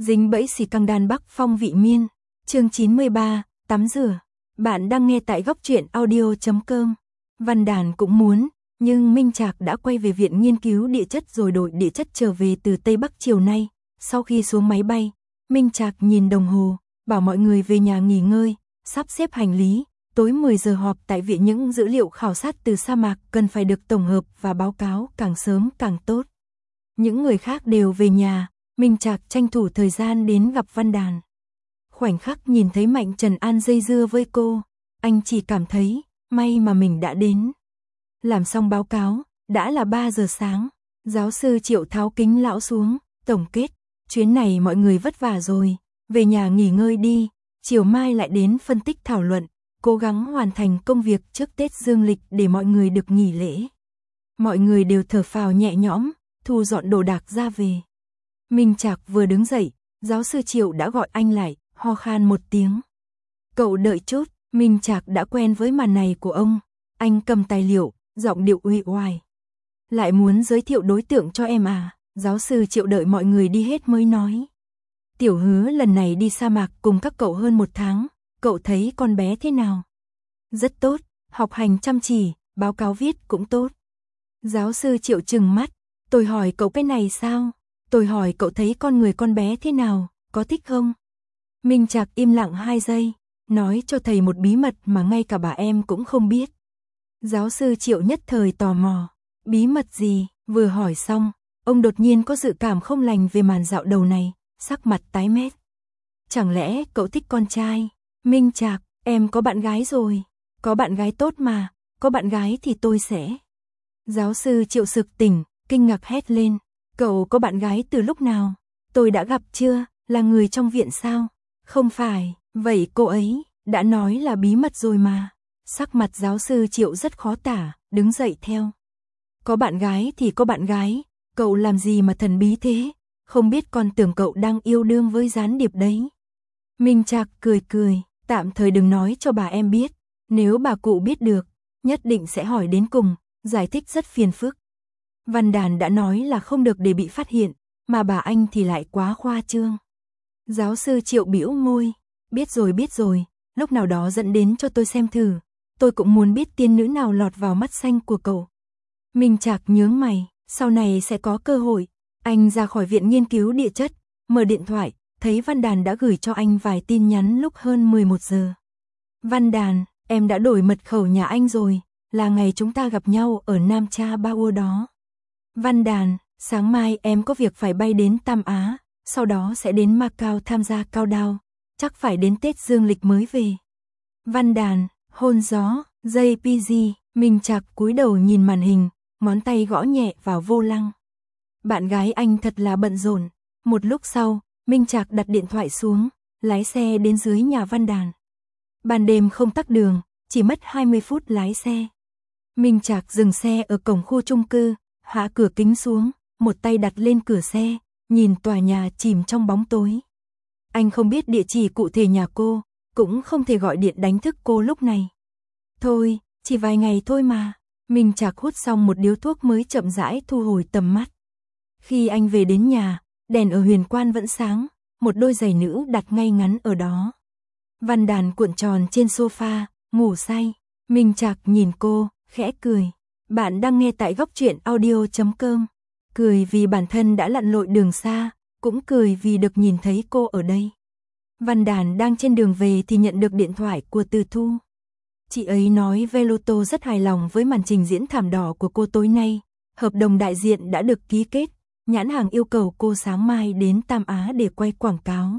Dính bẫy xì căng đan Bắc Phong vị miên. Chương 93, tắm rửa. Bạn đang nghe tại góc truyện audio.com. Văn Đàn cũng muốn, nhưng Minh Trạc đã quay về viện nghiên cứu địa chất rồi đội địa chất trở về từ Tây Bắc chiều nay. Sau khi xuống máy bay, Minh Trạc nhìn đồng hồ, bảo mọi người về nhà nghỉ ngơi, sắp xếp hành lý. Tối 10 giờ họp tại viện, những dữ liệu khảo sát từ sa mạc cần phải được tổng hợp và báo cáo càng sớm càng tốt. Những người khác đều về nhà, Minh Trạc tranh thủ thời gian đến gặp Văn Đàn. Khoảnh khắc nhìn thấy Mạnh Trần An dây dưa với cô, anh chỉ cảm thấy may mà mình đã đến. Làm xong báo cáo, đã là 3 giờ sáng, giáo sư Triệu tháo kính lão xuống, tổng kết, chuyến này mọi người vất vả rồi, về nhà nghỉ ngơi đi, chiều mai lại đến phân tích thảo luận, cố gắng hoàn thành công việc trước Tết Dương lịch để mọi người được nghỉ lễ. Mọi người đều thở phào nhẹ nhõm, thu dọn đồ đạc ra về. Minh Trạc vừa đứng dậy, giáo sư Triệu đã gọi anh lại, ho khan một tiếng. Cậu đợi chút, Minh Trạc đã quen với màn này của ông. Anh cầm tài liệu, giọng điệu uể oải. Lại muốn giới thiệu đối tượng cho em à? Giáo sư Triệu đợi mọi người đi hết mới nói. Tiểu Hứa lần này đi sa mạc cùng các cậu hơn 1 tháng, cậu thấy con bé thế nào? Rất tốt, học hành chăm chỉ, báo cáo viết cũng tốt. Giáo sư Triệu trừng mắt, tôi hỏi cậu cái này sao? Tôi hỏi cậu thấy con người con bé thế nào, có thích không? Minh Trạc im lặng 2 giây, nói cho thầy một bí mật mà ngay cả bà em cũng không biết. Giáo sư Triệu nhất thời tò mò, bí mật gì? Vừa hỏi xong, ông đột nhiên có dự cảm không lành về màn dạo đầu này, sắc mặt tái mét. Chẳng lẽ cậu thích con trai? Minh Trạc, em có bạn gái rồi. Có bạn gái tốt mà, có bạn gái thì tôi sẽ. Giáo sư Triệu sực tỉnh, kinh ngạc hét lên. Cậu có bạn gái từ lúc nào? Tôi đã gặp chưa? Là người trong viện sao? Không phải, vậy cô ấy đã nói là bí mật rồi mà. Sắc mặt giáo sư Triệu rất khó tả, đứng dậy theo. Có bạn gái thì có bạn gái, cậu làm gì mà thần bí thế? Không biết con tưởng cậu đang yêu đương với gián điệp đấy. Minh Trạc cười cười, tạm thời đừng nói cho bà em biết. Nếu bà cụ biết được, nhất định sẽ hỏi đến cùng, giải thích rất phiền phức. Văn Đàn đã nói là không được để bị phát hiện, mà bà anh thì lại quá khoa trương. Giáo sư Triệu bĩu môi, biết rồi, lúc nào đó dẫn đến cho tôi xem thử, tôi cũng muốn biết tiên nữ nào lọt vào mắt xanh của cậu. Minh Trạc nhướng mày, sau này sẽ có cơ hội. Anh ra khỏi viện nghiên cứu địa chất, mở điện thoại, thấy Văn Đàn đã gửi cho anh vài tin nhắn lúc hơn 11 giờ. Văn Đàn, em đã đổi mật khẩu nhà anh rồi, là ngày chúng ta gặp nhau ở Nam Cha Bao đó. Văn Đàn, sáng mai em có việc phải bay đến Tam Á, sau đó sẽ đến Macau tham gia cao đao, chắc phải đến Tết Dương lịch mới về. Văn Đàn, hôn gió, JPG, Minh Trạc cúi đầu nhìn màn hình, ngón tay gõ nhẹ vào vô lăng. Bạn gái anh thật là bận rộn. Một lúc sau, Minh Trạc đặt điện thoại xuống, lái xe đến dưới nhà Văn Đàn. Ban đêm không tắc đường, chỉ mất 20 phút lái xe. Minh Trạc dừng xe ở cổng khu chung cư, hạ cửa kính xuống, một tay đặt lên cửa xe, nhìn tòa nhà chìm trong bóng tối. Anh không biết địa chỉ cụ thể nhà cô, cũng không thể gọi điện đánh thức cô lúc này. Thôi, chỉ vài ngày thôi mà. Minh Trạc hút xong một điếu thuốc mới chậm rãi thu hồi tầm mắt. Khi anh về đến nhà, đèn ở huyền quan vẫn sáng, một đôi giày nữ đặt ngay ngắn ở đó. Văn Đàn cuộn tròn trên sofa, ngủ say. Minh Trạc nhìn cô, khẽ cười. Bạn đang nghe tại góc truyện audio.com. Cười vì bản thân đã lặn lội đường xa, cũng cười vì được nhìn thấy cô ở đây. Văn Đàn đang trên đường về thì nhận được điện thoại của Từ Thu. Chị ấy nói Veloto rất hài lòng với màn trình diễn thảm đỏ của cô tối nay. Hợp đồng đại diện đã được ký kết. Nhãn hàng yêu cầu cô sáng mai đến Tam Á để quay quảng cáo.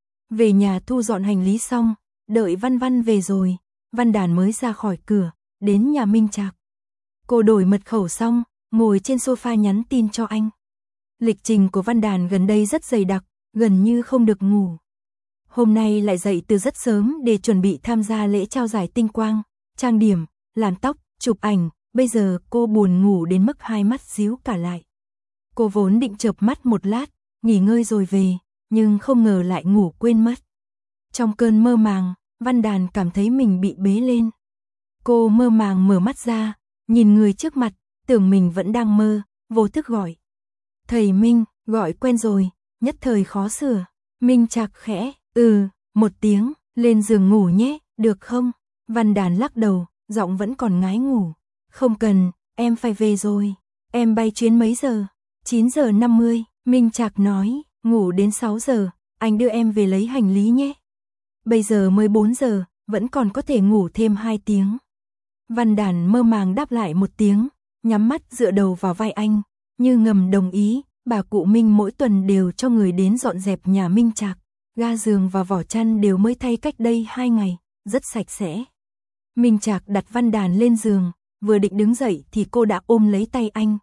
Về nhà thu dọn hành lý xong, đợi Văn Văn về rồi, Văn Đàn mới ra khỏi cửa, đến nhà Minh Trạc. Cô đổi mật khẩu xong, ngồi trên sofa nhắn tin cho anh. Lịch trình của Văn Đàn gần đây rất dày đặc, gần như không được ngủ. Hôm nay lại dậy từ rất sớm để chuẩn bị tham gia lễ trao giải tinh quang, trang điểm, làm tóc, chụp ảnh, bây giờ cô buồn ngủ đến mức 2 mắt díu cả lại. Cô vốn định chợp mắt một lát, nghỉ ngơi rồi về, nhưng không ngờ lại ngủ quên mất. Trong cơn mơ màng, Văn Đàn cảm thấy mình bị bế lên. Cô mơ màng mở mắt ra, nhìn người trước mặt, tưởng mình vẫn đang mơ, vô thức gọi. Thầy Minh, gọi quen rồi, nhất thời khó sửa. Minh Trạc khẽ, một tiếng, lên giường ngủ nhé, được không? Văn Đàn lắc đầu, giọng vẫn còn ngái ngủ. Không cần, em phải về rồi. Em bay chuyến mấy giờ? 9 giờ 50, Minh Trạc nói, ngủ đến 6 giờ, anh đưa em về lấy hành lý nhé. Bây giờ mới 4 giờ, vẫn còn có thể ngủ thêm 2 tiếng. Văn Đàn mơ màng đáp lại một tiếng, nhắm mắt dựa đầu vào vai anh, như ngầm đồng ý. Bà cụ Minh mỗi tuần đều cho người đến dọn dẹp nhà Minh Trạc, ga giường và vỏ chăn đều mới thay cách đây 2 ngày, rất sạch sẽ. Minh Trạc đặt Văn Đàn lên giường, vừa định đứng dậy thì cô đã ôm lấy tay anh,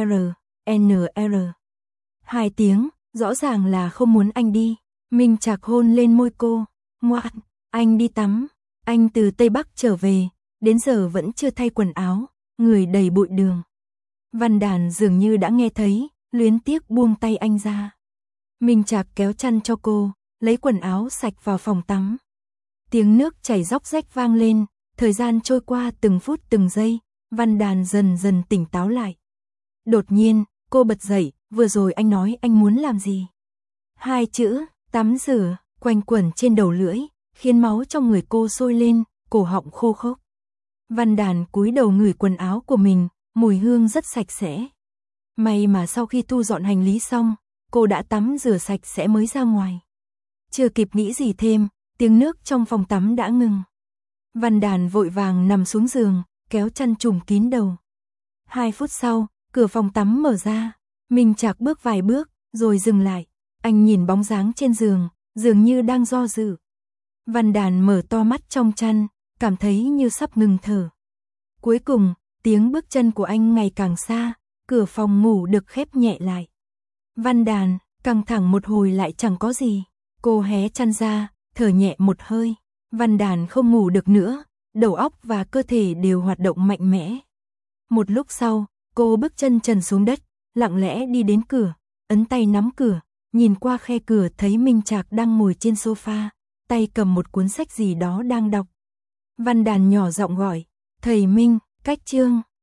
NR. 2 tiếng, rõ ràng là không muốn anh đi. Minh Trạc hôn lên môi cô, ngoan, anh đi tắm, anh từ Tây Bắc trở về, đến giờ vẫn chưa thay quần áo, người đầy bụi đường. Văn Đàn dường như đã nghe thấy, luyến tiếc buông tay anh ra. Minh Trạc kéo chăn cho cô, lấy quần áo sạch vào phòng tắm. Tiếng nước chảy róc rách vang lên, thời gian trôi qua từng phút từng giây, Văn Đàn dần dần tỉnh táo lại. Đột nhiên, cô bật dậy, vừa rồi anh nói anh muốn làm gì? 2 chữ, tắm rửa, quanh quẩn trên đầu lưỡi, khiến máu trong người cô sôi lên, cổ họng khô khốc. Văn Đàn cúi đầu ngửi quần áo của mình, mùi hương rất sạch sẽ. May mà sau khi thu dọn hành lý xong, cô đã tắm rửa sạch sẽ mới ra ngoài. Chưa kịp nghĩ gì thêm, tiếng nước trong phòng tắm đã ngừng. Văn Đàn vội vàng nằm xuống giường, kéo chăn trùm kín đầu. 2 phút sau, cửa phòng tắm mở ra, Minh Trạc bước vài bước, rồi dừng lại. Anh nhìn bóng dáng trên giường, dường như đang do dự. Văn Đàn mở to mắt trong chăn, cảm thấy như sắp ngừng thở. Cuối cùng, tiếng bước chân của anh ngày càng xa, cửa phòng ngủ được khép nhẹ lại. Văn Đàn, căng thẳng một hồi lại chẳng có gì. Cô hé chăn ra, thở nhẹ một hơi. Văn Đàn không ngủ được nữa, đầu óc và cơ thể đều hoạt động mạnh mẽ. Một lúc sau, cô bước chân trần xuống đất, lặng lẽ đi đến cửa, ấn tay nắm cửa, nhìn qua khe cửa thấy Minh Trạc đang ngồi trên sofa, tay cầm một cuốn sách gì đó đang đọc. Văn Đàn nhỏ giọng gọi, thầy Minh, cách chương.